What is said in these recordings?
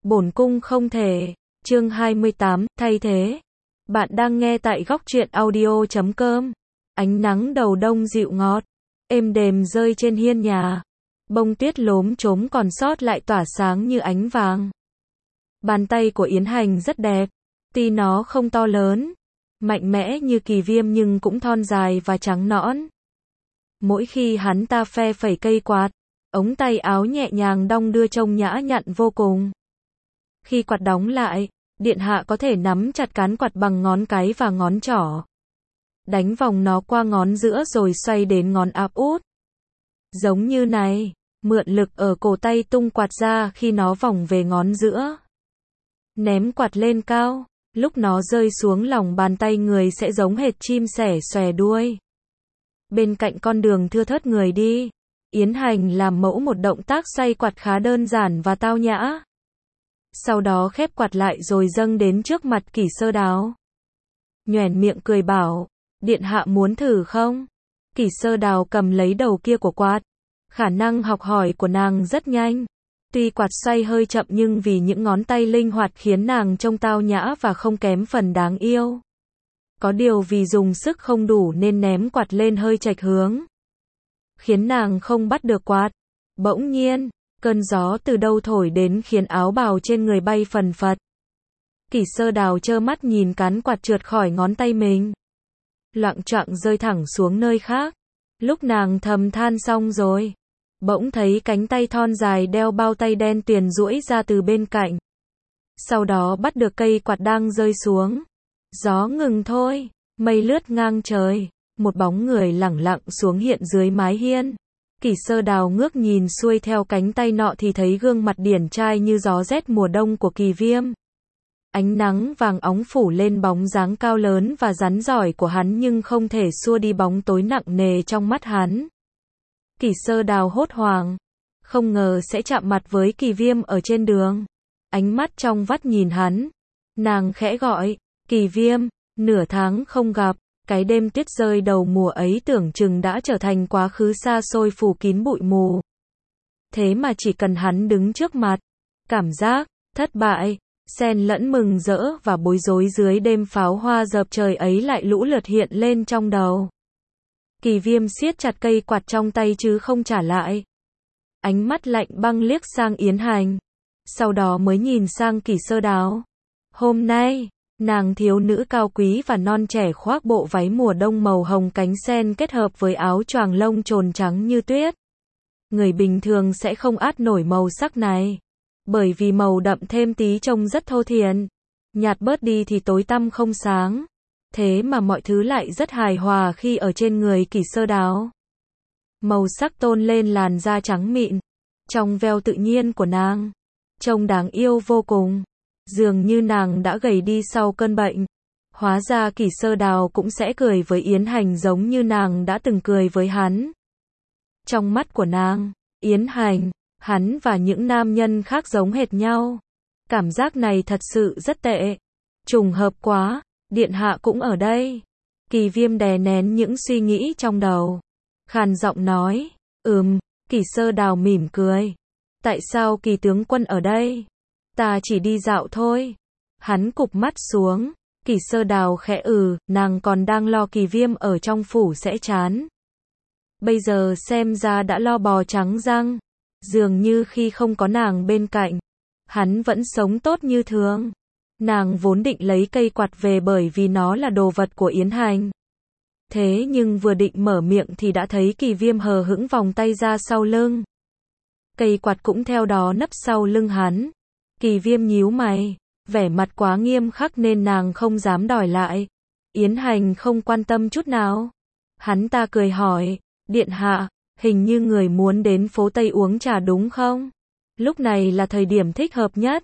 Bổn cung không thể. Chương 28, thay thế. Bạn đang nghe tại góc truyện audio.com. Ánh nắng đầu đông dịu ngọt, êm đềm rơi trên hiên nhà. Bông tuyết lốm chốm còn sót lại tỏa sáng như ánh vàng. Bàn tay của Yến Hành rất đẹp, tuy nó không to lớn, mạnh mẽ như Kỳ Viêm nhưng cũng thon dài và trắng nõn. Mỗi khi hắn ta phe phẩy cây quạt, ống tay áo nhẹ nhàng đong đưa trông nhã nhặn vô cùng. Khi quạt đóng lại, điện hạ có thể nắm chặt cán quạt bằng ngón cái và ngón trỏ. Đánh vòng nó qua ngón giữa rồi xoay đến ngón áp út. Giống như này, mượn lực ở cổ tay tung quạt ra khi nó vòng về ngón giữa. Ném quạt lên cao, lúc nó rơi xuống lòng bàn tay người sẽ giống hệt chim sẻ xòe đuôi. Bên cạnh con đường thưa thớt người đi, Yến Hành làm mẫu một động tác xoay quạt khá đơn giản và tao nhã. Sau đó khép quạt lại rồi dâng đến trước mặt Kỷ Sơ Đào. Nhoẻn miệng cười bảo, điện hạ muốn thử không? Kỷ Sơ Đào cầm lấy đầu kia của quạt. Khả năng học hỏi của nàng rất nhanh. Tuy quạt xoay hơi chậm nhưng vì những ngón tay linh hoạt khiến nàng trông tao nhã và không kém phần đáng yêu. Có điều vì dùng sức không đủ nên ném quạt lên hơi chệch hướng, khiến nàng không bắt được quạt. Bỗng nhiên, cơn gió từ đâu thổi đến khiến áo bào trên người bay phần phật. Kỷ Sơ Đào trơ mắt nhìn cán quạt trượt khỏi ngón tay mình, loạng choạng rơi thẳng xuống nơi khác. Lúc nàng thầm than xong rồi, bỗng thấy cánh tay thon dài đeo bao tay đen tuyền duỗi ra từ bên cạnh. Sau đó bắt được cây quạt đang rơi xuống. Gió ngừng thôi, mây lướt ngang trời, một bóng người lẳng lặng xuống hiện dưới mái hiên. Kỷ Sơ Đào ngước nhìn xuôi theo cánh tay nọ thì thấy gương mặt điển trai như gió rét mùa đông của Kỳ Viêm. Ánh nắng vàng óng phủ lên bóng dáng cao lớn và rắn rỏi của hắn nhưng không thể xua đi bóng tối nặng nề trong mắt hắn. Kỷ Sơ Đào hốt hoảng, không ngờ sẽ chạm mặt với Kỳ Viêm ở trên đường. Ánh mắt trong vắt nhìn hắn, nàng khẽ gọi, Kỳ Viêm. Nửa tháng không gặp, cái đêm tuyết rơi đầu mùa ấy tưởng chừng đã trở thành quá khứ xa xôi phủ kín bụi mù. Thế mà chỉ cần hắn đứng trước mặt, cảm giác thất bại, xen lẫn mừng rỡ và bối rối dưới đêm pháo hoa dợp trời ấy lại lũ lượt hiện lên trong đầu. Kỳ Viêm siết chặt cây quạt trong tay chứ không trả lại. Ánh mắt lạnh băng liếc sang Yến Hành, sau đó mới nhìn sang Kỷ Sơ Đào. Hôm nay, nàng thiếu nữ cao quý và non trẻ khoác bộ váy mùa đông màu hồng cánh sen kết hợp với áo choàng lông trồn trắng như tuyết. Người bình thường sẽ không át nổi màu sắc này, bởi vì màu đậm thêm tí trông rất thô thiển, nhạt bớt đi thì tối tăm không sáng. Thế mà mọi thứ lại rất hài hòa khi ở trên người Kỷ Sơ Đào. Màu sắc tôn lên làn da trắng mịn, trong veo tự nhiên của nàng, trông đáng yêu vô cùng. Dường như nàng đã gầy đi sau cơn bệnh. Hóa ra Kỷ Sơ Đào cũng sẽ cười với Yến Hành giống như nàng đã từng cười với hắn. Trong mắt của nàng, Yến Hành, hắn và những nam nhân khác giống hệt nhau. Cảm giác này thật sự rất tệ. Trùng hợp quá, điện hạ cũng ở đây. Kỳ Viêm đè nén những suy nghĩ trong đầu, khàn giọng nói, Kỷ Sơ Đào mỉm cười. Tại sao Kỳ tướng quân ở đây? Ta chỉ đi dạo thôi. Hắn cụp mắt xuống. Kỷ Sơ Đào khẽ nàng còn đang lo Kỳ Viêm ở trong phủ sẽ chán. Bây giờ xem ra đã lo bò trắng răng. Dường như khi không có nàng bên cạnh, hắn vẫn sống tốt như thường. Nàng vốn định lấy cây quạt về bởi vì nó là đồ vật của Yến Hành. Thế nhưng vừa định mở miệng thì đã thấy Kỳ Viêm hờ hững vòng tay ra sau lưng. Cây quạt cũng theo đó nấp sau lưng hắn. Kỳ Viêm nhíu mày, vẻ mặt quá nghiêm khắc nên nàng không dám đòi lại. Yến Hành không quan tâm chút nào. Hắn ta cười hỏi, điện hạ, hình như người muốn đến phố Tây uống trà đúng không? Lúc này là thời điểm thích hợp nhất.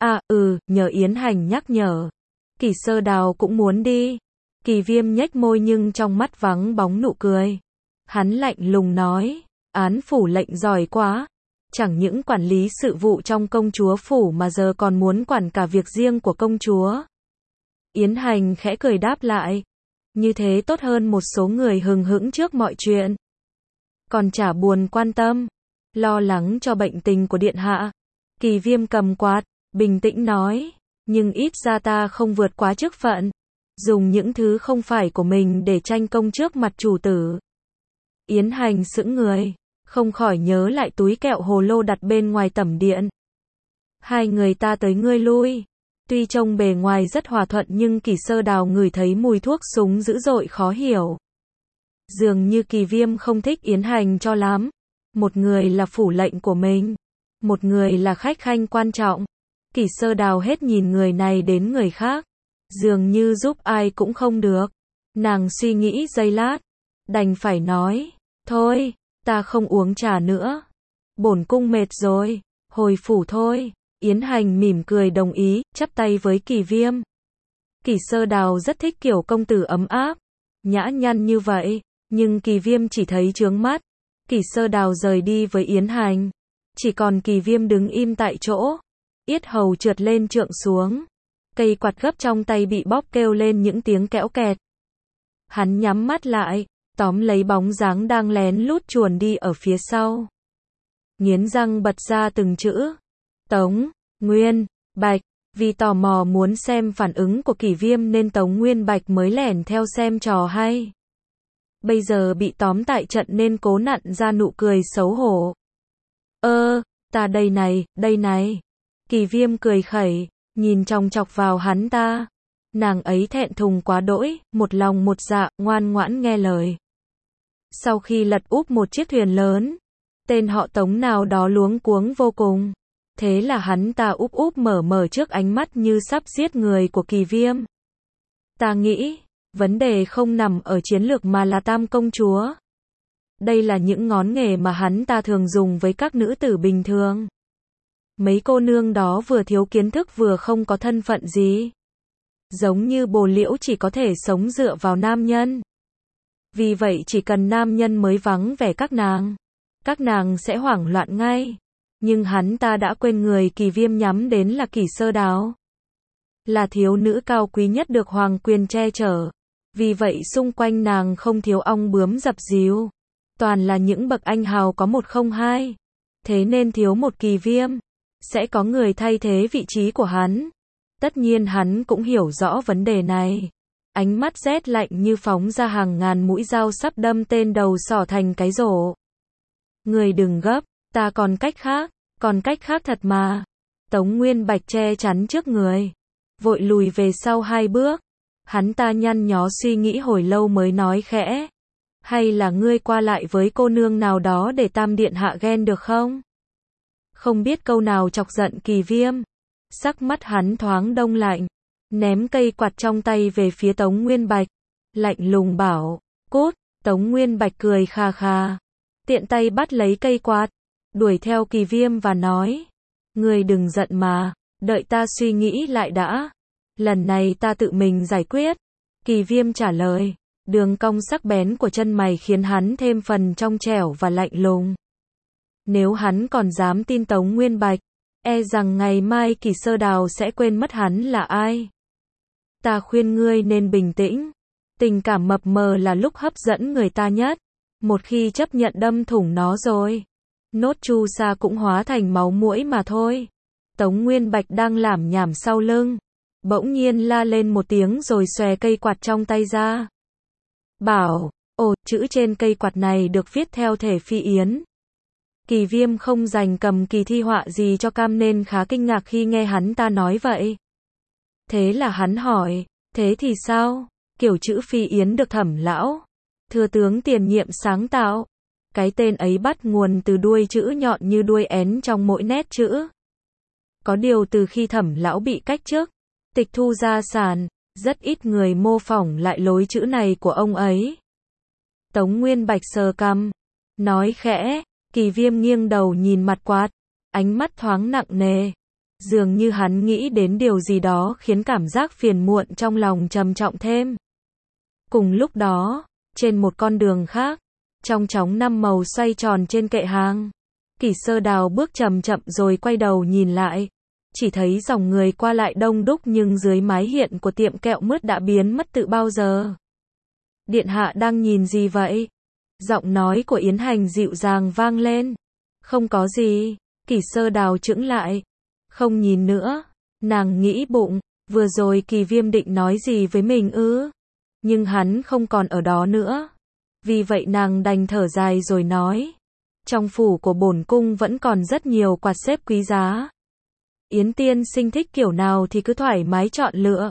Nhờ Yến Hành nhắc nhở. Kỷ Sơ Đào cũng muốn đi. Kỳ Viêm nhếch môi nhưng trong mắt vắng bóng nụ cười. Hắn lạnh lùng nói, án phủ lệnh giỏi quá. Chẳng những quản lý sự vụ trong công chúa phủ mà giờ còn muốn quản cả việc riêng của công chúa. Yến Hành khẽ cười đáp lại. Như thế tốt hơn một số người hừng hững trước mọi chuyện. Còn chả buồn quan tâm, lo lắng cho bệnh tình của điện hạ. Kỳ Viêm cầm quạt, bình tĩnh nói, nhưng ít ra ta không vượt quá chức phận, dùng những thứ không phải của mình để tranh công trước mặt chủ tử. Yến Hành sững người, không khỏi nhớ lại túi kẹo hồ lô đặt bên ngoài tẩm điện. Hai người ta tới ngươi lui. Tuy trông bề ngoài rất hòa thuận nhưng Kỷ Sơ Đào ngửi thấy mùi thuốc súng dữ dội khó hiểu. Dường như Kỳ Viêm không thích Yến Hành cho lắm. Một người là phủ lệnh của mình, một người là khách khanh quan trọng. Kỷ Sơ Đào hết nhìn người này đến người khác, dường như giúp ai cũng không được. Nàng suy nghĩ giây lát, đành phải nói, thôi, ta không uống trà nữa. Bổn cung mệt rồi, hồi phủ thôi. Yến Hành mỉm cười đồng ý, chắp tay với Kỳ Viêm. Kỷ Sơ Đào rất thích kiểu công tử ấm áp, nhã nhặn như vậy, nhưng Kỳ Viêm chỉ thấy chướng mắt. Kỷ Sơ Đào rời đi với Yến Hành, chỉ còn Kỳ Viêm đứng im tại chỗ, yết hầu trượt lên trượng xuống, cây quạt gấp trong tay bị bóp kêu lên những tiếng kẽo kẹt. Hắn nhắm mắt lại, tóm lấy bóng dáng đang lén lút chuồn đi ở phía sau. Nghiến răng bật ra từng chữ. Tống Nguyên Bạch. Vì tò mò muốn xem phản ứng của Kỳ Viêm nên Tống Nguyên Bạch mới lẻn theo xem trò hay. Bây giờ bị tóm tại trận nên cố nặn ra nụ cười xấu hổ. Ta đây này. Kỳ Viêm cười khẩy, nhìn chòng chọc vào hắn ta. Nàng ấy thẹn thùng quá đỗi, một lòng một dạ, ngoan ngoãn nghe lời. Sau khi lật úp một chiếc thuyền lớn, tên họ Tống nào đó luống cuống vô cùng. Thế là hắn ta úp úp mở trước ánh mắt như sắp giết người của Kỳ Viêm. Ta nghĩ, vấn đề không nằm ở chiến lược mà là Tam công chúa. Đây là những ngón nghề mà hắn ta thường dùng với các nữ tử bình thường. Mấy cô nương đó vừa thiếu kiến thức vừa không có thân phận gì. Giống như Bồ Liễu chỉ có thể sống dựa vào nam nhân. Vì vậy chỉ cần nam nhân mới vắng vẻ các nàng sẽ hoảng loạn ngay. Nhưng hắn ta đã quên người Kỳ Viêm nhắm đến là Kỷ Sơ Đào. Là thiếu nữ cao quý nhất được hoàng quyền che chở. Vì vậy xung quanh nàng không thiếu ong bướm dập dìu. Toàn là những bậc anh hào có một không hai. Thế nên thiếu một Kỳ Viêm, sẽ có người thay thế vị trí của hắn. Tất nhiên hắn cũng hiểu rõ vấn đề này. Ánh mắt rét lạnh như phóng ra hàng ngàn mũi dao sắp đâm tên đầu sỏ thành cái rổ. Người đừng gấp, ta còn cách khác thật mà. Tống Nguyên Bạch che chắn trước người, vội lùi về sau 2 bước. Hắn ta nhăn nhó suy nghĩ hồi lâu mới nói khẽ. Hay là ngươi qua lại với cô nương nào đó để Tam điện hạ ghen được không? Không biết câu nào chọc giận Kỳ Viêm. Sắc mắt hắn thoáng đông lạnh, ném cây quạt trong tay về phía Tống Nguyên Bạch, lạnh lùng bảo, cút. Tống Nguyên Bạch cười kha kha, tiện tay bắt lấy cây quạt, đuổi theo Kỳ Viêm và nói, ngươi đừng giận mà, đợi ta suy nghĩ lại đã, lần này ta tự mình giải quyết. Kỳ Viêm trả lời, đường cong sắc bén của chân mày khiến hắn thêm phần trong trẻo và lạnh lùng. Nếu hắn còn dám tin Tống Nguyên Bạch, e rằng ngày mai Kỷ Sơ Đào sẽ quên mất hắn là ai. Ta khuyên ngươi nên bình tĩnh. Tình cảm mập mờ là lúc hấp dẫn người ta nhất. Một khi chấp nhận đâm thủng nó rồi, nốt chu sa cũng hóa thành máu muỗi mà thôi. Tống Nguyên Bạch đang lảm nhảm sau lưng, bỗng nhiên la lên một tiếng rồi xòe cây quạt trong tay ra. Bảo, chữ trên cây quạt này được viết theo thể Phi Yến. Kỳ Viêm không dành cầm kỳ thi họa gì cho cam nên khá kinh ngạc khi nghe hắn ta nói vậy. Thế là hắn hỏi, thế thì sao? Kiểu chữ Phi Yến được Thẩm lão thừa tướng tiền nhiệm sáng tạo. Cái tên ấy bắt nguồn từ đuôi chữ nhọn như đuôi én trong mỗi nét chữ. Có điều từ khi Thẩm lão bị cách chức, tịch thu gia sản, rất ít người mô phỏng lại lối chữ này của ông ấy. Tống Nguyên Bạch sờ cằm, nói khẽ. Kỳ Viêm nghiêng đầu nhìn mặt quạt, ánh mắt thoáng nặng nề. Dường như hắn nghĩ đến điều gì đó khiến cảm giác phiền muộn trong lòng trầm trọng thêm. Cùng lúc đó, trên một con đường khác, trong chóng 5 màu xoay tròn trên kệ hàng, Kỷ Sơ Đào bước chậm chậm rồi quay đầu nhìn lại. Chỉ thấy dòng người qua lại đông đúc nhưng dưới mái hiện của tiệm kẹo mứt đã biến mất từ bao giờ. Điện hạ đang nhìn gì vậy? Giọng nói của Yến Hành dịu dàng vang lên. Không có gì. Kỷ Sơ Đào chững lại. Không nhìn nữa. Nàng nghĩ bụng, vừa rồi Kỳ Viêm định nói gì với mình ư? Nhưng hắn không còn ở đó nữa. Vì vậy nàng đành thở dài rồi nói. Trong phủ của bổn cung vẫn còn rất nhiều quạt xếp quý giá. Yến tiên sinh thích kiểu nào thì cứ thoải mái chọn lựa.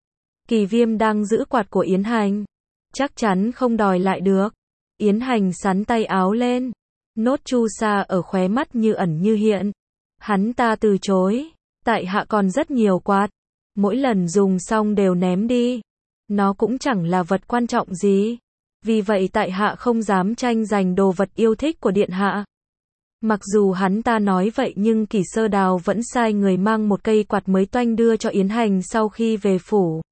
Kỳ Viêm đang giữ quạt của Yến Hành. Chắc chắn không đòi lại được. Yến Hành xắn tay áo lên. Nốt chu sa ở khóe mắt như ẩn như hiện. Hắn ta từ chối. Tại hạ còn rất nhiều quạt. Mỗi lần dùng xong đều ném đi. Nó cũng chẳng là vật quan trọng gì. Vì vậy tại hạ không dám tranh giành đồ vật yêu thích của điện hạ. Mặc dù hắn ta nói vậy nhưng Kỷ Sơ Đào vẫn sai người mang một cây quạt mới toanh đưa cho Yến Hành sau khi về phủ.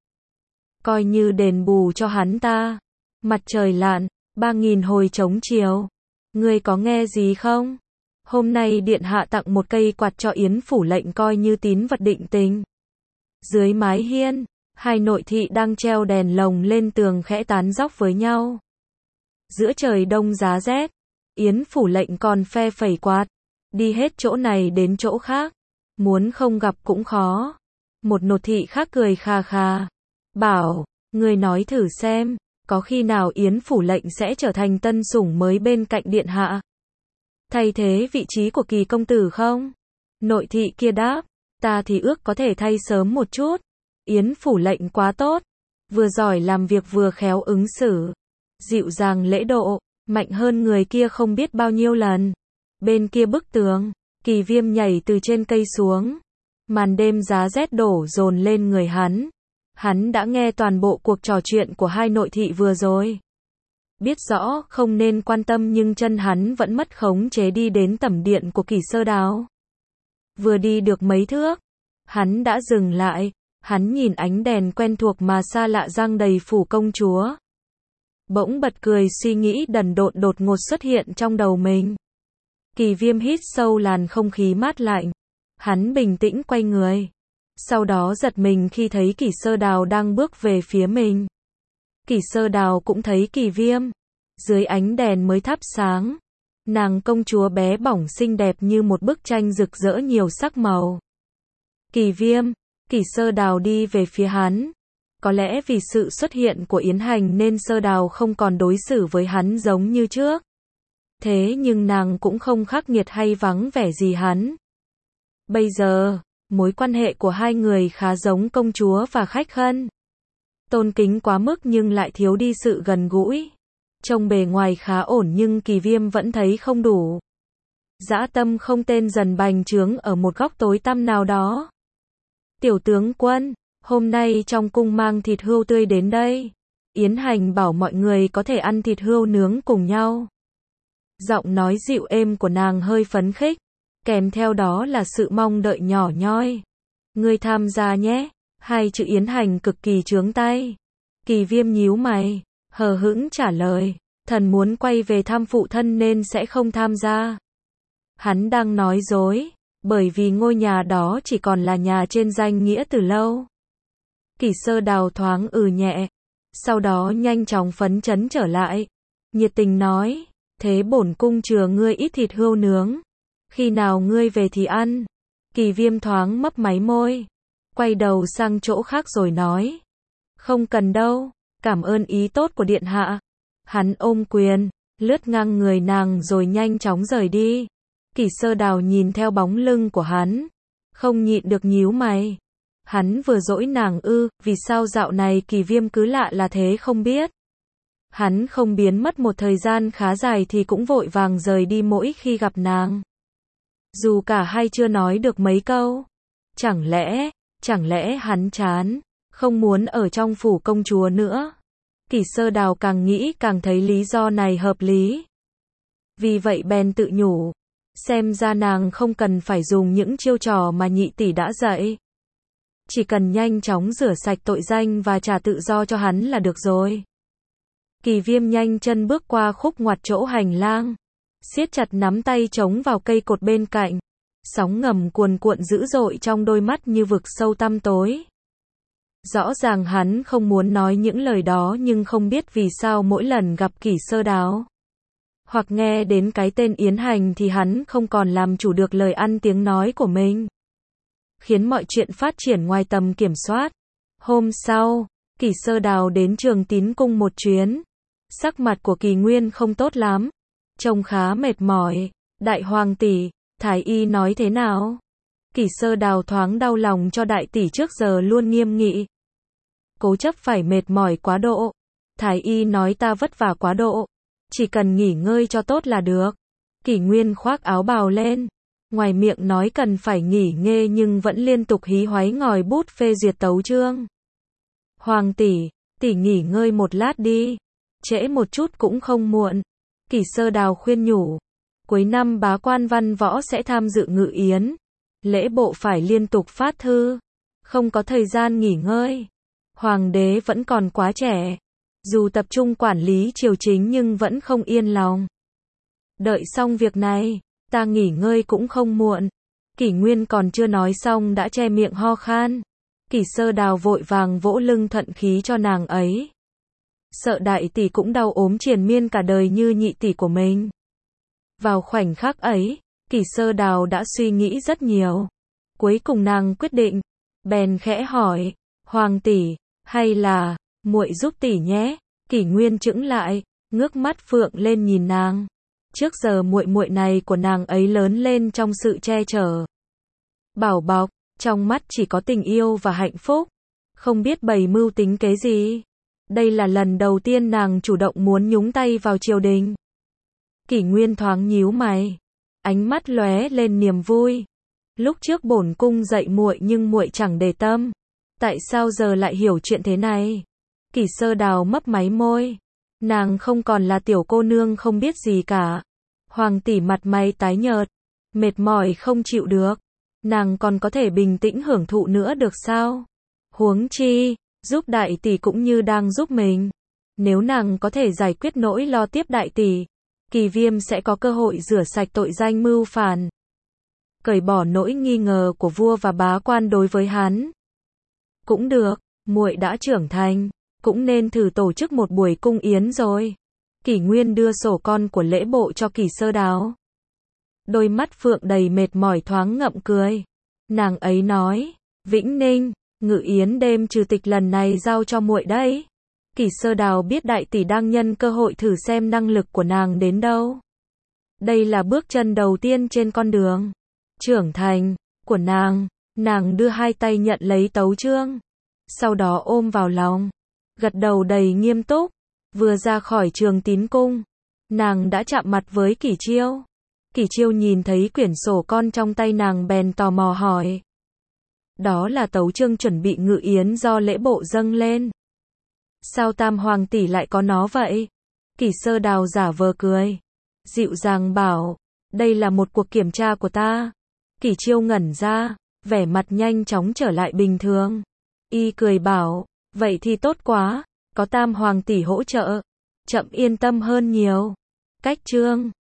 Coi như đền bù cho hắn ta. Mặt trời lặn, 3000 hồi trống chiều. Ngươi có nghe gì không? Hôm nay điện hạ tặng một cây quạt cho Yến phủ lệnh coi như tín vật định tình. Dưới mái hiên, hai nội thị đang treo đèn lồng lên tường khẽ tán dóc với nhau. Giữa trời đông giá rét, Yến phủ lệnh còn phe phẩy quạt, đi hết chỗ này đến chỗ khác, muốn không gặp cũng khó. Một nội thị khác cười khà khà, bảo, người nói thử xem, có khi nào Yến phủ lệnh sẽ trở thành tân sủng mới bên cạnh điện hạ, thay thế vị trí của Kỳ công tử không? Nội thị kia đáp, ta thì ước có thể thay sớm một chút. Yến phủ lệnh quá tốt, vừa giỏi làm việc vừa khéo ứng xử, dịu dàng lễ độ, mạnh hơn người kia không biết bao nhiêu lần. Bên kia bức tường, Kỳ Viêm nhảy từ trên cây xuống. Màn đêm giá rét đổ dồn lên người hắn. Hắn đã nghe toàn bộ cuộc trò chuyện của hai nội thị vừa rồi. Biết rõ không nên quan tâm nhưng chân hắn vẫn mất khống chế đi đến tẩm điện của Kỷ Sơ Đào. Vừa đi được mấy thước, hắn đã dừng lại. Hắn nhìn ánh đèn quen thuộc mà xa lạ giăng đầy phủ công chúa. Bỗng bật cười, suy nghĩ đần độn đột ngột xuất hiện trong đầu mình. Kỳ Viêm hít sâu làn không khí mát lạnh. Hắn bình tĩnh quay người. Sau đó giật mình khi thấy Kỷ Sơ Đào đang bước về phía mình. Kỷ Sơ Đào cũng thấy Kỳ Viêm. Dưới ánh đèn mới thắp sáng, nàng công chúa bé bỏng xinh đẹp như một bức tranh rực rỡ nhiều sắc màu. Kỳ Viêm, Kỷ Sơ Đào đi về phía hắn. Có lẽ vì sự xuất hiện của Yến Hành nên Sơ Đào không còn đối xử với hắn giống như trước. Thế nhưng nàng cũng không khắc nghiệt hay vắng vẻ gì hắn. Bây giờ, mối quan hệ của hai người khá giống công chúa và khách khanh. Tôn kính quá mức nhưng lại thiếu đi sự gần gũi. Trông bề ngoài khá ổn nhưng Kỳ Viêm vẫn thấy không đủ. Dã tâm không tên dần bành trướng ở một góc tối tăm nào đó. Tiểu tướng quân, hôm nay trong cung mang thịt hươu tươi đến đây. Yến Hành bảo mọi người có thể ăn thịt hươu nướng cùng nhau. Giọng nói dịu êm của nàng hơi phấn khích, kèm theo đó là sự mong đợi nhỏ nhoi. Ngươi tham gia nhé. Hai chữ Yến Hành cực kỳ chướng tay. Kỳ Viêm nhíu mày, hờ hững trả lời, thần muốn quay về thăm phụ thân nên sẽ không tham gia. Hắn đang nói dối, bởi vì ngôi nhà đó chỉ còn là nhà trên danh nghĩa từ lâu. Kỷ Sơ Đào thoáng nhẹ, sau đó nhanh chóng phấn chấn trở lại, nhiệt tình nói, thế bổn cung chừa ngươi ít thịt hươu nướng, khi nào ngươi về thì ăn. Kỳ Viêm thoáng mấp máy môi, quay đầu sang chỗ khác rồi nói, không cần đâu, cảm ơn ý tốt của điện hạ. Hắn ôm quyền, lướt ngang người nàng rồi nhanh chóng rời đi. Kỷ Sơ Đào nhìn theo bóng lưng của hắn, không nhịn được nhíu mày. Hắn vừa dỗi nàng ư? Vì sao dạo này Kỳ Viêm cứ lạ là thế không biết. Hắn không biến mất một thời gian khá dài thì cũng vội vàng rời đi mỗi khi gặp nàng. Dù cả hai chưa nói được mấy câu. Chẳng lẽ hắn chán, không muốn ở trong phủ công chúa nữa. Kỷ Sơ Đào càng nghĩ càng thấy lý do này hợp lý. Vì vậy bèn tự nhủ, xem ra nàng không cần phải dùng những chiêu trò mà nhị tỷ đã dạy. Chỉ cần nhanh chóng rửa sạch tội danh và trả tự do cho hắn là được rồi. Kỳ Viêm nhanh chân bước qua khúc ngoặt chỗ hành lang, siết chặt nắm tay chống vào cây cột bên cạnh. Sóng ngầm cuồn cuộn dữ dội trong đôi mắt như vực sâu tăm tối. Rõ ràng hắn không muốn nói những lời đó nhưng không biết vì sao mỗi lần gặp Kỷ Sơ Đào, hoặc nghe đến cái tên Yến Hành thì hắn không còn làm chủ được lời ăn tiếng nói của mình. khiến mọi chuyện phát triển ngoài tầm kiểm soát. Hôm sau, Kỷ Sơ Đào đến Trường Tín Cung một chuyến. Sắc mặt của Kỳ Nguyên không tốt lắm, trông khá mệt mỏi. Đại hoàng tỷ, thái y nói thế nào? Kỷ Sơ Đào thoáng đau lòng cho đại tỷ trước giờ luôn nghiêm nghị. Cố chấp phải mệt mỏi quá độ. Thái y nói ta vất vả quá độ, chỉ cần nghỉ ngơi cho tốt là được. Kỷ Nguyên khoác áo bào lên, ngoài miệng nói cần phải nghỉ ngơi nhưng vẫn liên tục hí hoáy ngòi bút phê duyệt tấu chương. Hoàng tỷ, tỷ nghỉ ngơi một lát đi, trễ một chút cũng không muộn. Kỷ Sơ Đào khuyên nhủ. Cuối năm bá quan văn võ sẽ tham dự ngự yến, lễ bộ phải liên tục phát thư, không có thời gian nghỉ ngơi. Hoàng đế vẫn còn quá trẻ, dù tập trung quản lý triều chính nhưng vẫn không yên lòng. Đợi xong việc này, ta nghỉ ngơi cũng không muộn. Kỷ Nguyên còn chưa nói xong đã che miệng ho khan. Kỷ Sơ Đào vội vàng vỗ lưng thuận khí cho nàng ấy. Sợ đại tỷ cũng đau ốm triền miên cả đời như nhị tỷ của mình. Vào khoảnh khắc ấy, Kỷ Sơ Đào đã suy nghĩ rất nhiều. Cuối cùng nàng quyết định, bèn khẽ hỏi, Hoàng tỷ, hay là muội giúp tỷ nhé? Kỷ Nguyên chững lại, ngước mắt phượng lên nhìn nàng. Trước giờ muội muội này của nàng ấy lớn lên trong sự che chở, bảo bọc, trong mắt chỉ có tình yêu và hạnh phúc, không biết bày mưu tính kế gì. Đây là lần đầu tiên nàng chủ động muốn nhúng tay vào triều đình. Kỷ Nguyên thoáng nhíu mày, ánh mắt lóe lên niềm vui. Lúc trước bổn cung dạy muội nhưng muội chẳng để tâm, tại sao giờ lại hiểu chuyện thế này? Kỷ Sơ Đào mấp máy môi, nàng không còn là tiểu cô nương không biết gì cả. Hoàng tỷ mặt mày tái nhợt, mệt mỏi không chịu được, nàng còn có thể bình tĩnh hưởng thụ nữa được sao? Huống chi, giúp đại tỷ cũng như đang giúp mình. Nếu nàng có thể giải quyết nỗi lo tiếp đại tỷ, Kỳ Viêm sẽ có cơ hội rửa sạch tội danh mưu phản, cởi bỏ nỗi nghi ngờ của vua và bá quan đối với hắn. Cũng được, muội đã trưởng thành, cũng nên thử tổ chức một buổi cung yến rồi. Kỷ Nguyên đưa sổ con của lễ bộ cho Kỷ Sơ Đào. Đôi mắt phượng đầy mệt mỏi thoáng ngậm cười. Nàng ấy nói, Vĩnh Ninh, ngự yến đêm trừ tịch lần này giao cho muội đấy. Kỷ Sơ Đào biết đại tỷ đang nhân cơ hội thử xem năng lực của nàng đến đâu. Đây là bước chân đầu tiên trên con đường trưởng thành của nàng. Nàng đưa hai tay nhận lấy tấu chương, sau đó ôm vào lòng, gật đầu đầy nghiêm túc. Vừa ra khỏi Trường Tín Cung, nàng đã chạm mặt với Kỷ Chiêu. Kỷ Chiêu nhìn thấy quyển sổ con trong tay nàng bèn tò mò hỏi. Đó là tấu chương chuẩn bị ngự yến do lễ bộ dâng lên. Sao Tam Hoàng tỷ lại có nó vậy? Kỷ Sơ Đào giả vờ cười, dịu dàng bảo, đây là một cuộc kiểm tra của ta. Kỷ Chiêu ngẩn ra, vẻ mặt nhanh chóng trở lại bình thường. Y cười bảo, vậy thì tốt quá, có Tam Hoàng tỷ hỗ trợ, chậm yên tâm hơn nhiều. Cách chương